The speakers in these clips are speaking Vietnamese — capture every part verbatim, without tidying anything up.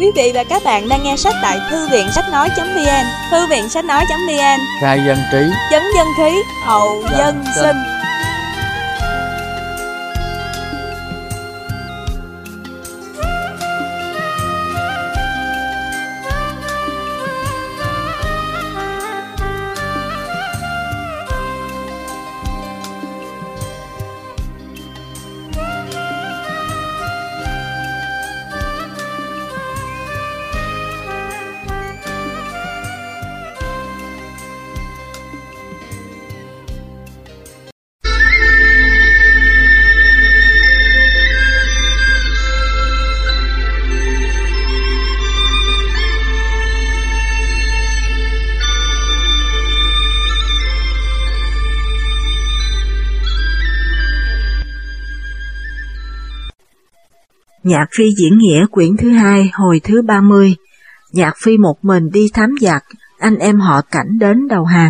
Quý vị và các bạn đang nghe sách tại thư viện sách nói chấm vn. Thư viện sách nói chấm vn, khai dân trí, chấn dân khí, hậu dân sinh. Nhạc Phi diễn nghĩa quyển thứ hai hồi thứ ba mươi. Nhạc Phi một mình đi thám giặc, anh em họ Cảnh đến đầu hàng.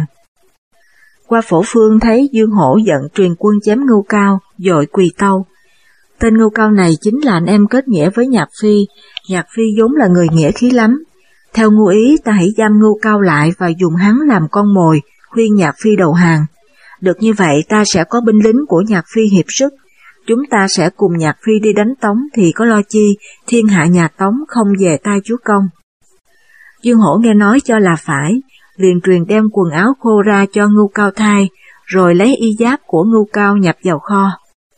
Qua Phổ Phương thấy Dương Hổ giận truyền quân chém Ngưu Cao, dội quỳ tâu. Tên Ngưu Cao này chính là anh em kết nghĩa với Nhạc Phi. Nhạc Phi vốn là người nghĩa khí lắm. Theo ngụ ý ta hãy giam Ngưu Cao lại và dùng hắn làm con mồi, khuyên Nhạc Phi đầu hàng. Được như vậy ta sẽ có binh lính của Nhạc Phi hiệp sức. Chúng ta sẽ cùng Nhạc Phi đi đánh Tống thì có lo chi, thiên hạ nhà Tống không về tay chúa công. Dương Hổ nghe nói cho là phải, liền truyền đem quần áo khô ra cho Ngưu Cao thay, rồi lấy y giáp của Ngưu Cao nhập vào kho.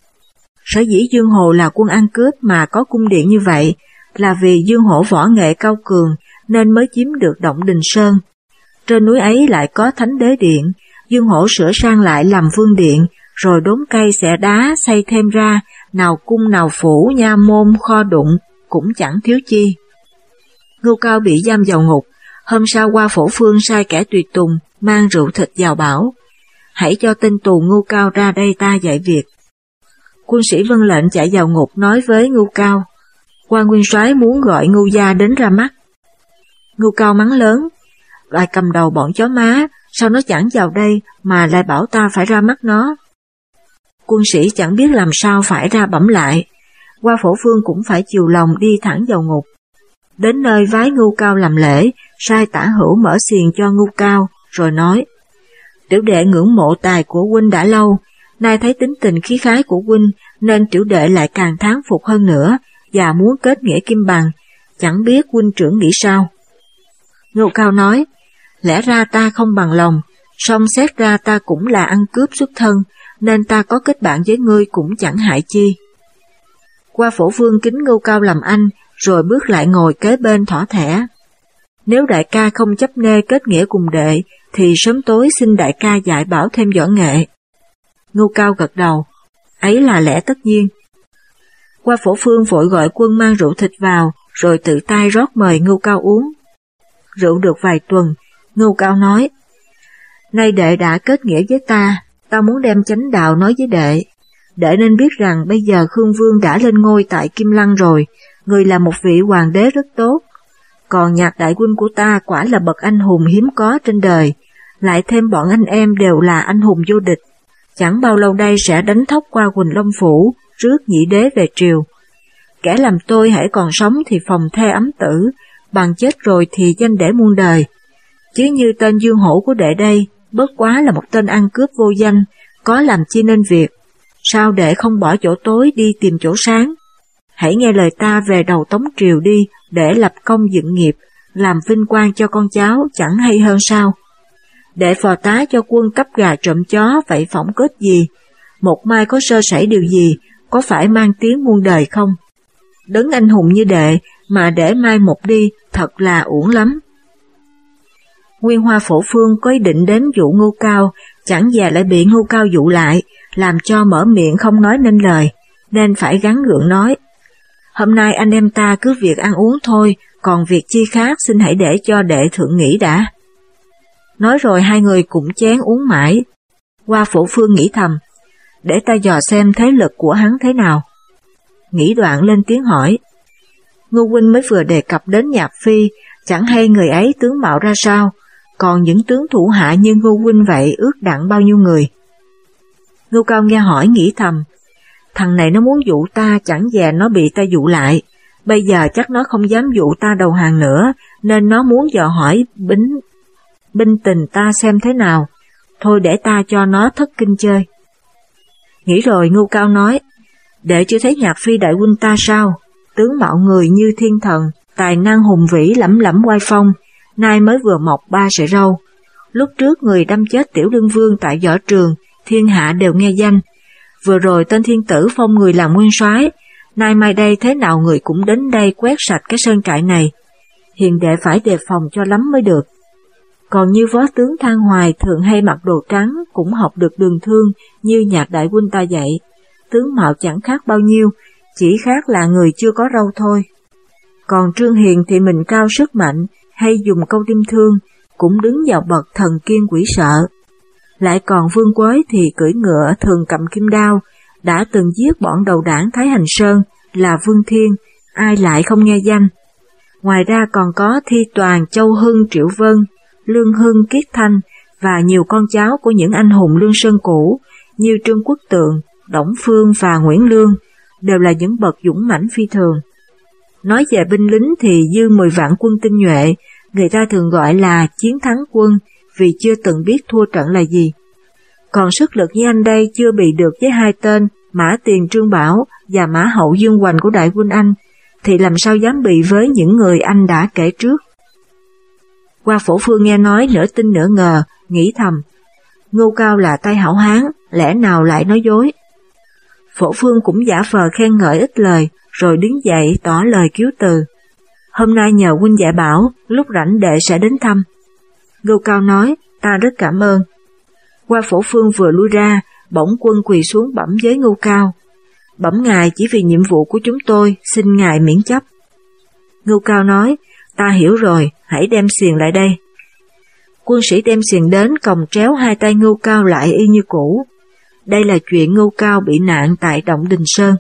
Sở dĩ Dương Hổ là quân ăn cướp mà có cung điện như vậy, là vì Dương Hổ võ nghệ cao cường nên mới chiếm được Động Đình Sơn. Trên núi ấy lại có Thánh Đế Điện, Dương Hổ sửa sang lại làm vương điện, rồi đốn cây xẻ đá xây thêm ra, nào cung nào phủ, nha môn, kho đụng, cũng chẳng thiếu chi. Ngưu Cao bị giam vào ngục, hôm sau qua Phổ Phương sai kẻ tùy tùng, mang rượu thịt vào bảo. Hãy cho tên tù Ngưu Cao ra đây ta dạy việc. Quân sĩ vâng lệnh chạy vào ngục nói với Ngưu Cao. Quan nguyên soái muốn gọi Ngưu gia đến ra mắt. Ngưu Cao mắng lớn, lại cầm đầu bọn chó má, sao nó chẳng vào đây mà lại bảo ta phải ra mắt nó. Quân sĩ chẳng biết làm sao phải ra bẩm lại. Qua Phổ Phương cũng phải chiều lòng đi thẳng vào ngục. Đến nơi vái Ngưu Cao làm lễ, sai Tả Hữu mở xiềng cho Ngưu Cao, rồi nói: Tiểu đệ ngưỡng mộ tài của huynh đã lâu, nay thấy tính tình khí khái của huynh nên tiểu đệ lại càng thán phục hơn nữa và muốn kết nghĩa kim bằng, chẳng biết huynh trưởng nghĩ sao. Ngưu Cao nói: Lẽ ra ta không bằng lòng, song xét ra ta cũng là ăn cướp xuất thân, nên ta có kết bạn với ngươi cũng chẳng hại chi. Qua Phổ Phương kính Ngưu Cao làm anh, rồi bước lại ngồi kế bên thỏ thẻ. Nếu đại ca không chấp nê kết nghĩa cùng đệ, thì sớm tối xin đại ca dạy bảo thêm võ nghệ. Ngưu Cao gật đầu, ấy là lẽ tất nhiên. Qua Phổ Phương vội gọi quân mang rượu thịt vào, rồi tự tay rót mời Ngưu Cao uống. Rượu được vài tuần, Ngưu Cao nói: Nay đệ đã kết nghĩa với ta, ta muốn đem chánh đạo nói với đệ. Đệ nên biết rằng bây giờ Khương Vương đã lên ngôi tại Kim Lăng rồi, người là một vị hoàng đế rất tốt. Còn Nhạc đại huynh của ta quả là bậc anh hùng hiếm có trên đời, lại thêm bọn anh em đều là anh hùng vô địch. Chẳng bao lâu đây sẽ đánh thóc qua Quỳnh Long Phủ, rước nhị đế về triều. Kẻ làm tôi hãy còn sống thì phòng thê ấm tử, bằng chết rồi thì danh để muôn đời. Chứ như tên Dương Hổ của đệ đây, bất quá là một tên ăn cướp vô danh, có làm chi nên việc. Sao đệ không bỏ chỗ tối đi tìm chỗ sáng? Hãy nghe lời ta về đầu Tống triều đi, để lập công dựng nghiệp, làm vinh quang cho con cháu, chẳng hay hơn sao? Đệ phò tá cho quân cấp gà trộm chó, vậy phỏng kết gì? Một mai có sơ sẩy điều gì, có phải mang tiếng muôn đời không? Đấng anh hùng như đệ, mà để mai một đi, thật là uổng lắm. Nguyên Hoa Phổ Phương có ý định đến dụ Ngưu Cao, chẳng dè lại bị Ngưu Cao dụ lại, làm cho mở miệng không nói nên lời, nên phải gắng gượng nói: Hôm nay anh em ta cứ việc ăn uống thôi, còn việc chi khác xin hãy để cho đệ thượng nghĩ đã. Nói rồi hai người cũng chén uống mãi. Hoa Phổ Phương nghĩ thầm: Để ta dò xem thế lực của hắn thế nào. Nghĩ đoạn lên tiếng hỏi: Ngưu huynh mới vừa đề cập đến Nhạc Phi, chẳng hay người ấy tướng mạo ra sao, còn những tướng thủ hạ như Ngưu huynh vậy ước đặng bao nhiêu người? Ngưu Cao nghe hỏi nghĩ thầm: Thằng này nó muốn dụ ta, chẳng dè nó bị ta dụ lại, Bây giờ chắc nó không dám dụ ta đầu hàng nữa, nên nó muốn dò hỏi bính, binh tình ta xem thế nào. Thôi để ta cho nó thất kinh chơi. Nghĩ rồi Ngưu Cao nói, để chưa thấy Nhạc Phi đại huynh ta sao? Tướng mạo người như thiên thần, tài năng hùng vĩ lẫm lẫm oai phong, nay mới vừa mọc ba sợi râu. Lúc trước người đâm chết Tiểu Lương Vương tại võ trường, thiên hạ đều nghe danh. Vừa rồi tên thiên tử phong người làm nguyên soái, nay mai đây thế nào người cũng đến đây quét sạch cái sơn trại này. Hiền đệ phải đề phòng cho lắm mới được. Còn như phó tướng Thang Hoài thường hay mặc đồ trắng cũng học được đường thương như Nhạc đại huynh ta dạy. Tướng mạo chẳng khác bao nhiêu, chỉ khác là người chưa có râu thôi. Còn Trương Hiền thì mình cao sức mạnh, hay dùng câu tim thương, cũng đứng vào bậc thần kiên quỷ sợ. Lại còn Vương Quế thì cưỡi ngựa thường cầm kim đao, đã từng giết bọn đầu đảng Thái Hành Sơn là Vương Thiên, ai lại không nghe danh. Ngoài ra còn có Thi Toàn, Châu Hưng, Triệu Vân, Lương Hưng, Kiết Thanh và nhiều con cháu của những anh hùng Lương Sơn cũ như Trương Quốc Tượng, Đổng Phương và Nguyễn Lương, đều là những bậc dũng mãnh phi thường. Nói về binh lính thì dư mười vạn quân tinh nhuệ, người ta thường gọi là chiến thắng quân vì chưa từng biết thua trận là gì. Còn sức lực như anh đây chưa bị được với hai tên Mã Tiền Trương Bảo và Mã Hậu Dương Hoành của đại huynh anh, thì làm sao dám bị với những người anh đã kể trước. Qua Phổ Phương nghe nói nửa tin nửa ngờ, nghĩ thầm, Ngưu Cao là tay hảo hán, lẽ nào lại nói dối. Phổ Phương cũng giả vờ khen ngợi ít lời, rồi đứng dậy tỏ lời cứu từ. Hôm nay nhờ huynh dạy bảo, lúc rảnh đệ sẽ đến thăm. Ngưu Cao nói, ta rất cảm ơn. Qua Phổ Phương vừa lui ra, bỗng quân quỳ xuống bẩm với Ngưu Cao. Bẩm ngài, chỉ vì nhiệm vụ của chúng tôi, xin ngài miễn chấp. Ngưu Cao nói, ta hiểu rồi, hãy đem xiềng lại đây. Quân sĩ đem xiềng đến còng tréo hai tay Ngưu Cao lại y như cũ. Đây là chuyện Ngưu Cao bị nạn tại Động Đình Sơn.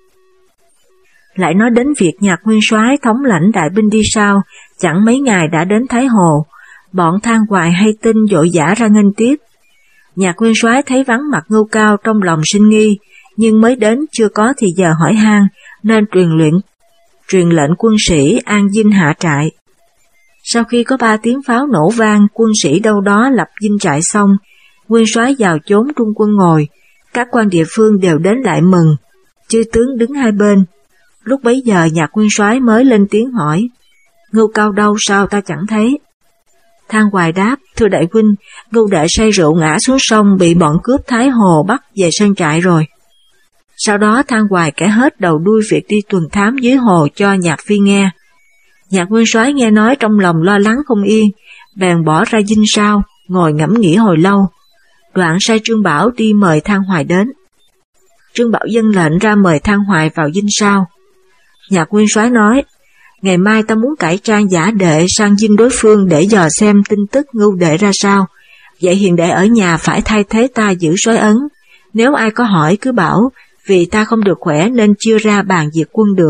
Lại nói đến việc Nhạc nguyên soái thống lãnh đại binh đi sau, chẳng mấy ngày đã đến Thái Hồ. Bọn Thang Hoài hay tin vội vã ra nghênh tiếp. Nhạc nguyên soái thấy vắng mặt Ngưu Cao trong lòng sinh nghi, nhưng mới đến chưa có thì giờ hỏi han, nên truyền luyện, truyền lệnh quân sĩ an dinh hạ trại. Sau khi có ba tiếng pháo nổ vang, quân sĩ đâu đó lập dinh trại xong, nguyên soái vào chốn trung quân ngồi, các quan địa phương đều đến lại mừng, chư tướng đứng hai bên. Lúc bấy giờ Nhạc nguyên soái mới lên tiếng hỏi, Ngưu Cao đâu sao ta chẳng thấy. Thang Hoài đáp, thưa đại huynh, Ngưu đệ say rượu ngã xuống sông bị bọn cướp Thái Hồ bắt về sơn trại rồi. Sau đó Thang Hoài kể hết đầu đuôi việc đi tuần thám dưới hồ cho Nhạc Phi nghe. Nhạc nguyên soái nghe nói trong lòng lo lắng không yên, bèn bỏ ra dinh sau, ngồi ngẫm nghĩ hồi lâu. Đoạn sai Trương Bảo đi mời Thang Hoài đến. Trương Bảo dâng lệnh ra mời Thang Hoài vào dinh sau. Nhạc nguyên soái nói, ngày mai ta muốn cải trang giả đệ sang dinh đối phương để dò xem tin tức Ngưu đệ ra sao. Vậy hiền đệ ở nhà phải thay thế ta giữ soái ấn. Nếu ai có hỏi cứ bảo, vì ta không được khỏe nên chưa ra bàn diệt quân được.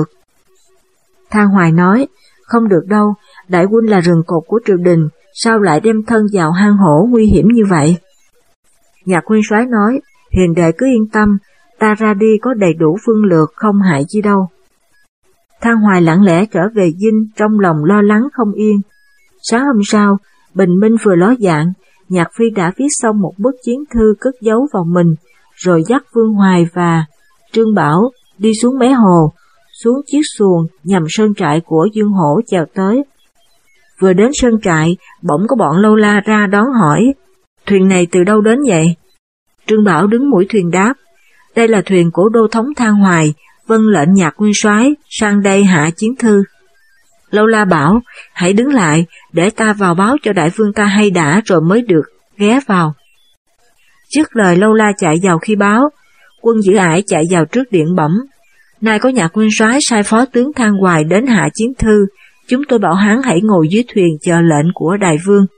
Thang Hoài nói, không được đâu, đại huynh là rừng cột của triều đình, sao lại đem thân vào hang hổ nguy hiểm như vậy? Nhạc nguyên soái nói, hiền đệ cứ yên tâm, ta ra đi có đầy đủ phương lược không hại chi đâu. Thang Hoài lặng lẽ trở về dinh, trong lòng lo lắng không yên. Sáng hôm sau, bình minh vừa ló dạng, Nhạc Phi đã viết xong một bức chiến thư cất giấu vào mình, rồi dắt Vương Hoài và Trương Bảo đi xuống mé hồ, xuống chiếc xuồng nhằm sơn trại của Dương Hổ chèo tới. Vừa đến sơn trại, bỗng có bọn lâu la ra đón hỏi, thuyền này từ đâu đến vậy? Trương Bảo đứng mũi thuyền đáp, đây là thuyền của đô thống Thang Hoài, vâng lệnh Nhạc nguyên soái sang đây hạ chiến thư. Lâu la bảo, hãy đứng lại, để ta vào báo cho đại vương ta hay đã rồi mới được ghé vào. Trước lời lâu la chạy vào khi báo, quân giữ ải chạy vào trước điện bẩm, nay có Nhạc nguyên soái sai phó tướng Thang Hoài đến hạ chiến thư, chúng tôi bảo hắn hãy ngồi dưới thuyền chờ lệnh của đại vương.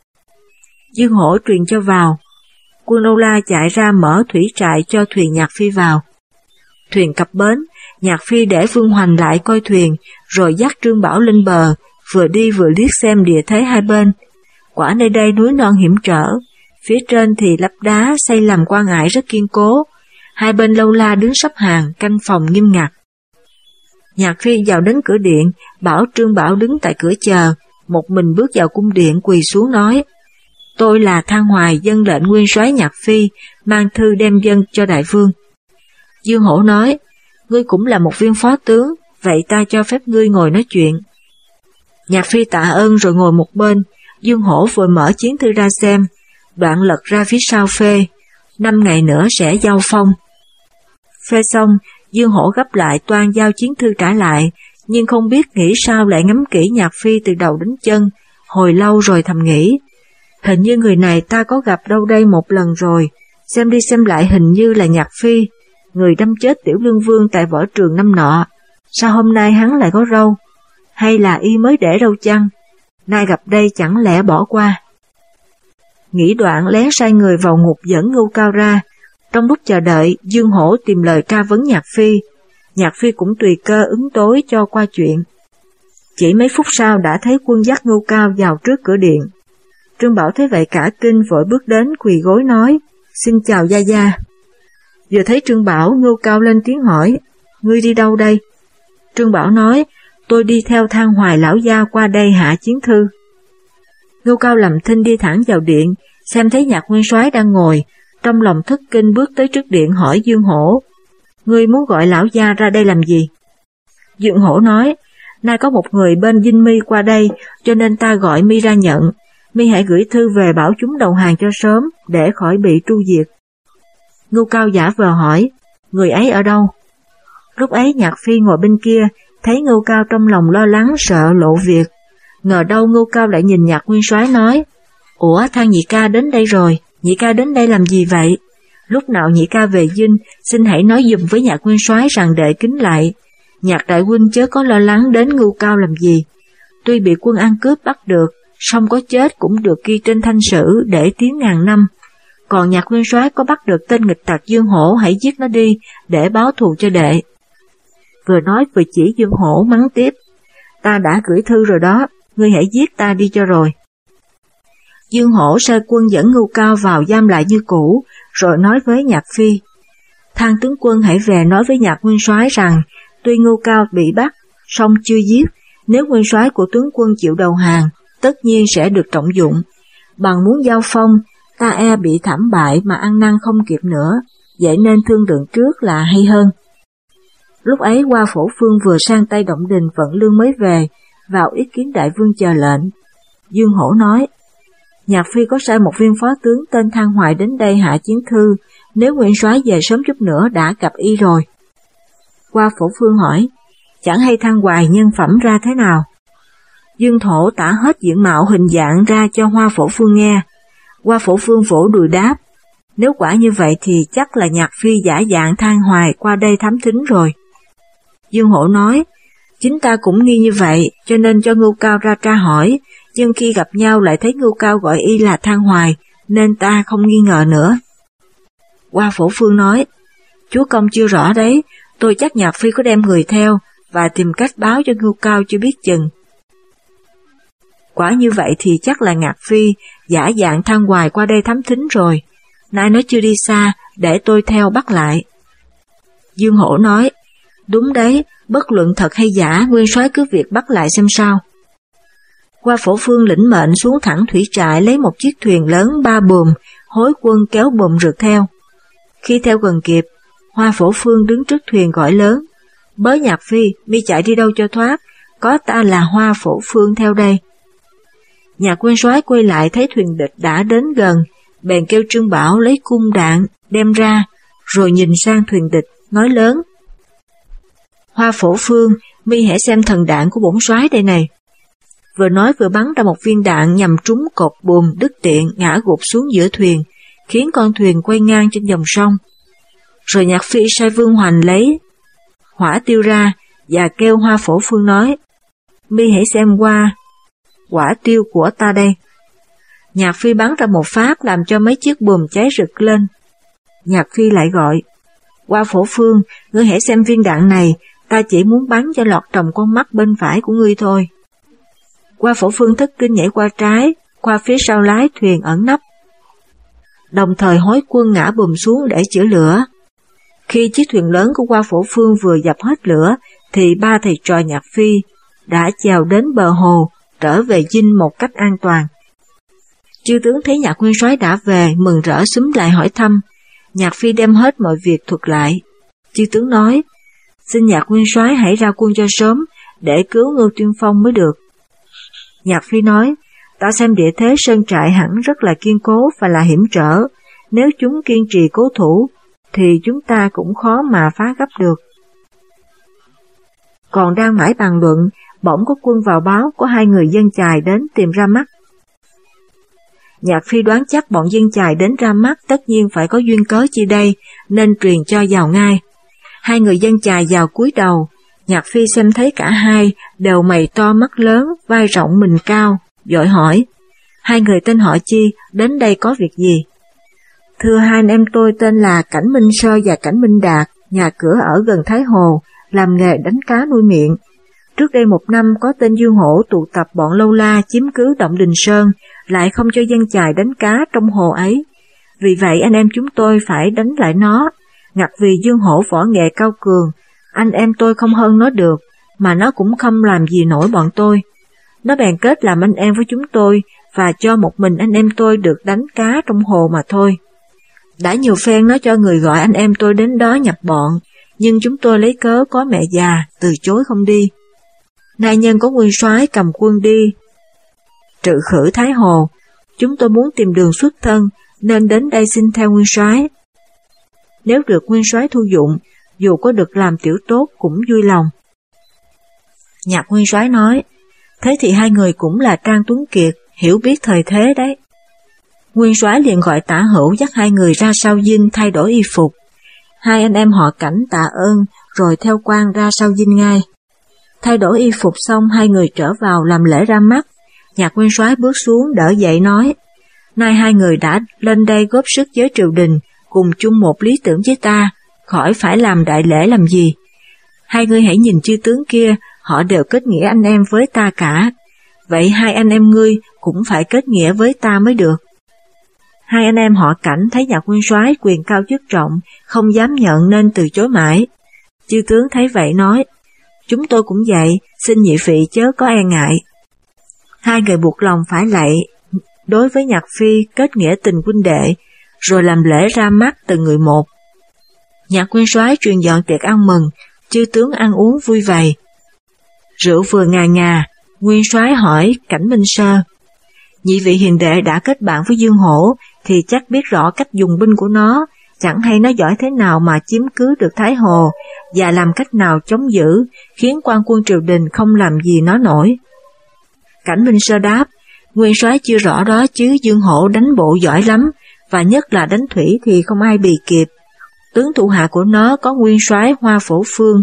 Dương Hổ truyền cho vào, quân lâu la chạy ra mở thủy trại cho thuyền Nhạc Phi vào. Thuyền cập bến, Nhạc Phi để Vương Hoành lại coi thuyền, rồi dắt Trương Bảo lên bờ, vừa đi vừa liếc xem địa thế hai bên. Quả nơi đây núi non hiểm trở, phía trên thì lắp đá xây làm quan ải rất kiên cố, hai bên lâu la đứng sắp hàng canh phòng nghiêm ngặt. Nhạc Phi vào đến cửa điện, bảo Trương Bảo đứng tại cửa chờ, một mình bước vào cung điện quỳ xuống nói: Tôi là Thang Hoài, dâng lệnh nguyên soái Nhạc Phi, mang thư đem dâng cho đại vương. Dương Hổ nói: Ngươi cũng là một viên phó tướng, vậy ta cho phép ngươi ngồi nói chuyện. Nhạc Phi tạ ơn rồi ngồi một bên. Dương Hổ vừa mở chiến thư ra xem, đoạn lật ra phía sau phê: Năm ngày nữa sẽ giao phong. Phê xong, Dương Hổ gấp lại toan giao chiến thư trả lại, nhưng không biết nghĩ sao lại ngắm kỹ Nhạc Phi từ đầu đến chân, hồi lâu rồi thầm nghĩ: Hình như người này ta có gặp đâu đây một lần rồi, xem đi xem lại hình như là Nhạc Phi, người đâm chết Tiểu Lương Vương tại võ trường năm nọ. Sao hôm nay hắn lại có râu? Hay là y mới để râu chăng? Nay gặp đây chẳng lẽ bỏ qua? Nghĩ đoạn lén sai người vào ngục dẫn Ngưu Cao ra. Trong lúc chờ đợi, Dương Hổ tìm lời tra vấn Nhạc Phi. Nhạc Phi cũng tùy cơ ứng tối cho qua chuyện. Chỉ mấy phút sau đã thấy quân dắt Ngưu Cao vào trước cửa điện. Trương Bảo thấy vậy cả kinh, vội bước đến quỳ gối nói: Xin chào gia gia. Vừa thấy Trương Bảo, Ngưu Cao lên tiếng hỏi: Ngươi đi đâu đây? Trương Bảo nói: Tôi đi theo Thang Hoài lão gia qua đây hạ chiến thư. Ngưu Cao làm thinh đi thẳng vào điện, xem thấy Nhạc nguyên soái đang ngồi, trong lòng thất kinh bước tới trước điện hỏi Dương Hổ: Ngươi muốn gọi lão gia ra đây làm gì? Dương Hổ nói: Nay có một người bên dinh mi qua đây, cho nên ta gọi mi ra nhận. Mi hãy gửi thư về bảo chúng đầu hàng cho sớm, để khỏi bị tru diệt. Ngưu Cao giả vờ hỏi: Người ấy ở đâu? Lúc ấy Nhạc Phi ngồi bên kia, thấy Ngưu Cao trong lòng lo lắng sợ lộ việc. Ngờ đâu Ngưu Cao lại nhìn Nhạc nguyên soái nói: Ủa, Thang nhị ca đến đây rồi, nhị ca đến đây làm gì vậy? Lúc nào nhị ca về dinh, xin hãy nói giùm với Nhạc nguyên soái rằng đệ kính lại. Nhạc đại huynh chớ có lo lắng đến Ngưu Cao làm gì. Tuy bị quân ăn cướp bắt được, song có chết cũng được ghi trên thanh sử để tiếng ngàn năm. Còn Nhạc nguyên soái có bắt được tên nghịch tặc Dương Hổ, hãy giết nó đi để báo thù cho đệ. Vừa nói vừa chỉ Dương Hổ mắng tiếp: Ta đã gửi thư rồi đó, ngươi hãy giết ta đi cho rồi. Dương Hổ sai quân dẫn Ngưu Cao vào giam lại như cũ, rồi nói với Nhạc Phi: Thang tướng quân hãy về nói với Nhạc nguyên soái rằng tuy Ngưu Cao bị bắt, song chưa giết, nếu nguyên soái của tướng quân chịu đầu hàng, tất nhiên sẽ được trọng dụng. Bằng muốn giao phong, ta e bị thảm bại mà ăn năn không kịp nữa, vậy nên thương lượng trước là hay hơn. Lúc ấy Hoa Phổ Phương vừa sang tay Động Đình vận lương mới về, vào ý kiến đại vương chờ lệnh. Dương Hổ nói: Nhạc Phi có sai một viên phó tướng tên Thang Hoài đến đây hạ chiến thư, nếu nguyên soái về sớm chút nữa đã gặp y rồi. Hoa Phổ Phương hỏi: Chẳng hay Thang Hoài nhân phẩm ra thế nào? Dương Thổ tả hết diện mạo hình dạng ra cho Hoa Phổ Phương nghe. Hoa Phổ Phương vỗ đùi đáp: Nếu quả như vậy thì chắc là Nhạc Phi giả dạng Thang Hoài qua đây thám thính rồi. Dương Hổ nói: Chính ta cũng nghi như vậy, cho nên cho Ngưu Cao ra tra hỏi, nhưng khi gặp nhau lại thấy Ngưu Cao gọi y là Thang Hoài, nên ta không nghi ngờ nữa. Hoa Phổ Phương nói: Chúa công chưa rõ đấy, tôi chắc Nhạc Phi có đem người theo, và tìm cách báo cho Ngưu Cao chưa biết chừng. Quả như vậy thì chắc là Nhạc Phi giả dạng Thang Hoài qua đây thám thính rồi, nay nó chưa đi xa, để tôi theo bắt lại. Dương Hổ nói: Đúng đấy, bất luận thật hay giả, nguyên soái cứ việc bắt lại xem sao. Hoa Phổ Phương lĩnh mệnh xuống thẳng thủy trại lấy một chiếc thuyền lớn ba buồm, hối quân kéo buồm rượt theo. Khi theo gần kịp, Hoa Phổ Phương đứng trước thuyền gọi lớn: Bớ Nhạc Phi, mi chạy đi đâu cho thoát, có ta là Hoa Phổ Phương theo đây. Nhạc nguyên soái quay lại thấy thuyền địch đã đến gần, bèn kêu Trương Bảo lấy cung đạn đem ra, rồi nhìn sang thuyền địch nói lớn: Hoa Phổ Phương, mi hãy xem thần đạn của bổn soái đây này. Vừa nói vừa bắn ra một viên đạn nhằm trúng cột buồm đứt điện ngã gục xuống giữa thuyền, khiến con thuyền quay ngang trên dòng sông. Rồi Nhạc Phi sai Vương Hoành lấy hỏa tiêu ra và kêu Hoa Phổ Phương nói: Mi hãy xem qua hỏa tiêu của ta đây. Nhạc Phi bắn ra một phát làm cho mấy chiếc buồm cháy rực lên. Nhạc Phi lại gọi: Hoa Phổ Phương, ngươi hãy xem viên đạn này, ta chỉ muốn bắn cho lọt tròng con mắt bên phải của ngươi thôi. Hoa Phổ Phương thất kinh nhảy qua trái, qua phía sau lái thuyền ẩn nấp, đồng thời hối quân ngã buồm xuống để chữa lửa. Khi chiếc thuyền lớn của Hoa Phổ Phương vừa dập hết lửa, thì ba thầy trò Nhạc Phi đã chèo đến bờ hồ, trở về dinh một cách an toàn. Chư tướng thấy Nhạc nguyên soái đã về, mừng rỡ xúm lại hỏi thăm. Nhạc Phi đem hết mọi việc thuật lại. Chư tướng nói, xin Nhạc nguyên soái hãy ra quân cho sớm, để cứu Ngưu Tuyên Phong mới được. Nhạc Phi nói, ta xem địa thế sơn trại hẳn rất là kiên cố và là hiểm trở, nếu chúng kiên trì cố thủ, thì chúng ta cũng khó mà phá gấp được. Còn đang mãi bàn luận, bỗng có quân vào báo có hai người dân chài đến tìm Ra Mắt. Nhạc Phi đoán chắc bọn dân chài đến Ra Mắt tất nhiên phải có duyên cớ chi đây, nên truyền cho vào ngay. Hai người dân chài vào cúi đầu, Nhạc Phi xem thấy cả hai đều mày to mắt lớn, vai rộng mình cao, vội hỏi, hai người tên họ chi, đến đây có việc gì? Thưa hai anh em tôi tên là Cảnh Minh Sơ và Cảnh Minh Đạt, nhà cửa ở gần Thái Hồ, làm nghề đánh cá nuôi miệng. Trước đây một năm có tên Dương Hổ tụ tập bọn lâu la chiếm cứ động Đình Sơn, lại không cho dân chài đánh cá trong hồ ấy. Vì vậy anh em chúng tôi phải đánh lại nó. Ngặt vì Dương Hổ võ nghệ cao cường, anh em tôi không hơn nó được, mà nó cũng không làm gì nổi bọn tôi. Nó bèn kết làm anh em với chúng tôi, và cho một mình anh em tôi được đánh cá trong hồ mà thôi. Đã nhiều phen nó cho người gọi anh em tôi đến đó nhập bọn, nhưng chúng tôi lấy cớ có mẹ già, từ chối không đi. Nay nhân có nguyên soái cầm quân đi trự khử Thái Hồ, chúng tôi muốn tìm đường xuất thân, nên đến đây xin theo nguyên soái. Nếu được nguyên soái thu dụng, dù có được làm tiểu tốt cũng vui lòng. Nhạc nguyên soái nói, thế thì hai người cũng là Trang Tuấn Kiệt, hiểu biết thời thế đấy. Nguyên soái liền gọi Tả Hữu dắt hai người ra sau dinh thay đổi y phục. Hai anh em họ Cảnh tạ ơn, rồi theo quan ra sau dinh ngay. Thay đổi y phục xong, hai người trở vào làm lễ ra mắt. Nhạc nguyên soái bước xuống đỡ dậy nói, nay hai người đã lên đây góp sức với triều đình, cùng chung một lý tưởng với ta, khỏi phải làm đại lễ làm gì. Hai người hãy nhìn chư tướng kia, họ đều kết nghĩa anh em với ta cả. Vậy hai anh em ngươi cũng phải kết nghĩa với ta mới được. Hai anh em họ Cảnh thấy Nhạc nguyên soái quyền cao chức trọng, không dám nhận nên từ chối mãi. Chư tướng thấy vậy nói, chúng tôi cũng vậy, xin nhị vị chớ có e ngại. Hai người buộc lòng phải lạy đối với Nhạc Phi kết nghĩa tình huynh đệ, rồi làm lễ ra mắt từng người một. Nhạc nguyên soái truyền dọn tiệc ăn mừng, chư tướng ăn uống vui vầy. Rượu vừa ngà ngà, nguyên soái hỏi Cảnh Minh Sơ, nhị vị hiền đệ đã kết bạn với Dương Hổ, thì chắc biết rõ cách dùng binh của nó, chẳng hay nó giỏi thế nào mà chiếm cứ được Thái Hồ, và làm cách nào chống giữ, khiến quan quân triều đình không làm gì nó nổi. Cảnh Minh Sơ đáp, nguyên soái chưa rõ đó chứ, Dương Hổ đánh bộ giỏi lắm, và nhất là đánh thủy thì không ai bì kịp. Tướng thủ hạ của nó có nguyên soái Hoa Phổ Phương,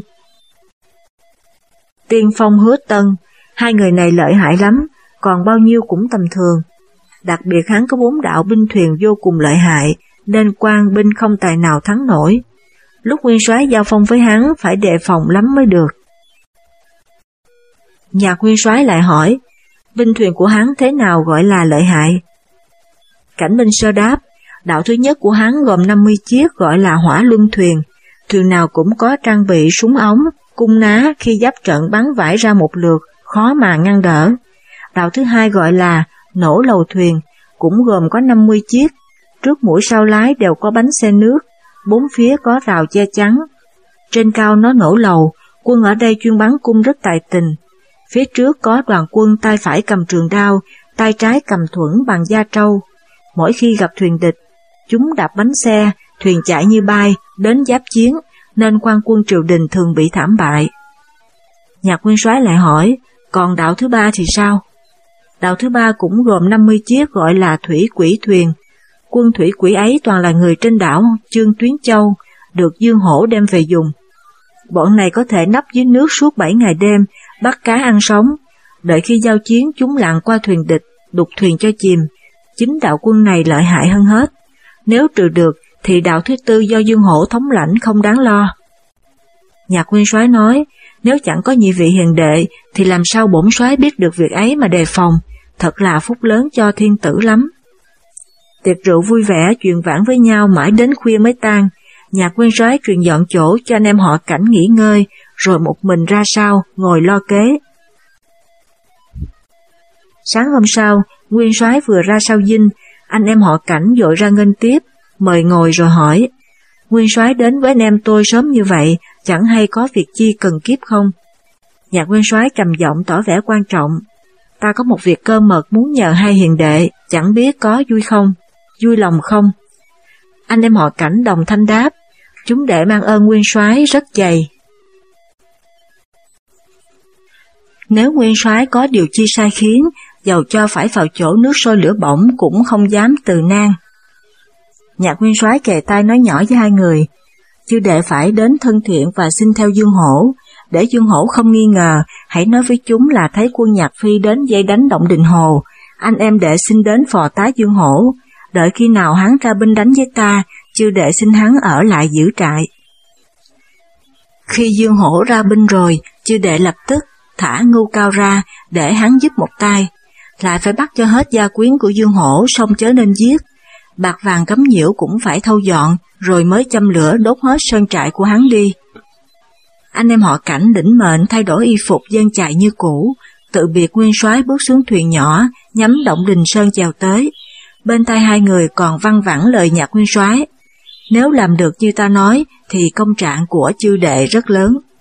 Tiên Phong Hứa Tân, hai người này lợi hại lắm, còn bao nhiêu cũng tầm thường. Đặc biệt hắn có bốn đạo binh thuyền vô cùng lợi hại, nên quan binh không tài nào thắng nổi. Lúc nguyên soái giao phong với hắn phải đề phòng lắm mới được. Nhạc nguyên soái lại hỏi, binh thuyền của hắn thế nào gọi là lợi hại? Cảnh Minh Sơ đáp, đạo thứ nhất của hắn gồm năm mươi chiếc gọi là hỏa luân thuyền, thuyền nào cũng có trang bị súng ống, cung ná, khi giáp trận bắn vải ra một lượt, khó mà ngăn đỡ. Đạo thứ hai gọi là nổ lầu thuyền, cũng gồm có năm mươi chiếc, trước mũi sau lái đều có bánh xe nước, bốn phía có rào che chắn. Trên cao nó nổ lầu, quân ở đây chuyên bắn cung rất tài tình. Phía trước có đoàn quân tay phải cầm trường đao, tay trái cầm thuẫn bằng da trâu. Mỗi khi gặp thuyền địch, chúng đạp bánh xe, thuyền chạy như bay, đến giáp chiến, nên quan quân triều đình thường bị thảm bại. Nhạc nguyên soái lại hỏi, còn đạo thứ ba thì sao? Đạo thứ ba cũng gồm năm mươi chiếc gọi là thủy quỷ thuyền. Quân thủy quỷ ấy toàn là người trên đảo Chương Tuyến Châu, được Dương Hổ đem về dùng. Bọn này có thể nấp dưới nước suốt bảy ngày đêm, bắt cá ăn sống. Đợi khi giao chiến chúng lặn qua thuyền địch, đục thuyền cho chìm. Chính đạo quân này lợi hại hơn hết. Nếu trừ được thì đạo thứ tư do Dương Hổ thống lãnh không đáng lo. Nhạc nguyên soái nói, nếu chẳng có nhị vị hiền đệ thì làm sao bổn soái biết được việc ấy mà đề phòng, thật là phúc lớn cho thiên tử lắm. Tiệc rượu vui vẻ chuyện vãn với nhau mãi đến khuya mới tan. Nhạc nguyên soái truyền dọn chỗ cho anh em họ Cảnh nghỉ ngơi, rồi một mình ra sau, ngồi lo kế. Sáng hôm sau, nguyên soái vừa ra sau dinh, anh em họ Cảnh vội ra nghênh tiếp, mời ngồi rồi hỏi: Nguyên soái đến với anh em tôi sớm như vậy, chẳng hay có việc chi cần kiếp không? Nhạc nguyên soái trầm giọng tỏ vẻ quan trọng: Ta có một việc cơ mật muốn nhờ hai hiền đệ, chẳng biết có vui không, vui lòng không? Anh em họ Cảnh đồng thanh đáp: Chúng đệ mang ơn nguyên soái rất dày. Nếu nguyên soái có điều chi sai khiến, dầu cho phải vào chỗ nước sôi lửa bỏng cũng không dám từ nan. Nhạc nguyên soái kề tai nói nhỏ với hai người: Chư đệ phải đến thân thiện và xin theo Dương Hổ, để Dương Hổ không nghi ngờ, hãy nói với chúng là thấy quân Nhạc Phi đến dây đánh Động Đình Hồ, anh em đệ xin đến phò tá Dương Hổ, đợi khi nào hắn ra binh đánh với ta, chư đệ xin hắn ở lại giữ trại. Khi Dương Hổ ra binh rồi, chư đệ lập tức thả Ngưu Cao ra để hắn giúp một tay, lại phải bắt cho hết gia quyến của Dương Hổ, xong chớ nên giết. Bạc vàng cấm nhiễu cũng phải thâu dọn, rồi mới châm lửa đốt hết sơn trại của hắn đi. Anh em họ Cảnh đỉnh mệnh thay đổi y phục dân chạy như cũ, tự biệt nguyên soái bước xuống thuyền nhỏ, nhắm Động Đình Sơn chèo tới. Bên tai hai người còn văng vẳng lời nhạc nguyên soái: Nếu làm được như ta nói, thì công trạng của chư đệ rất lớn.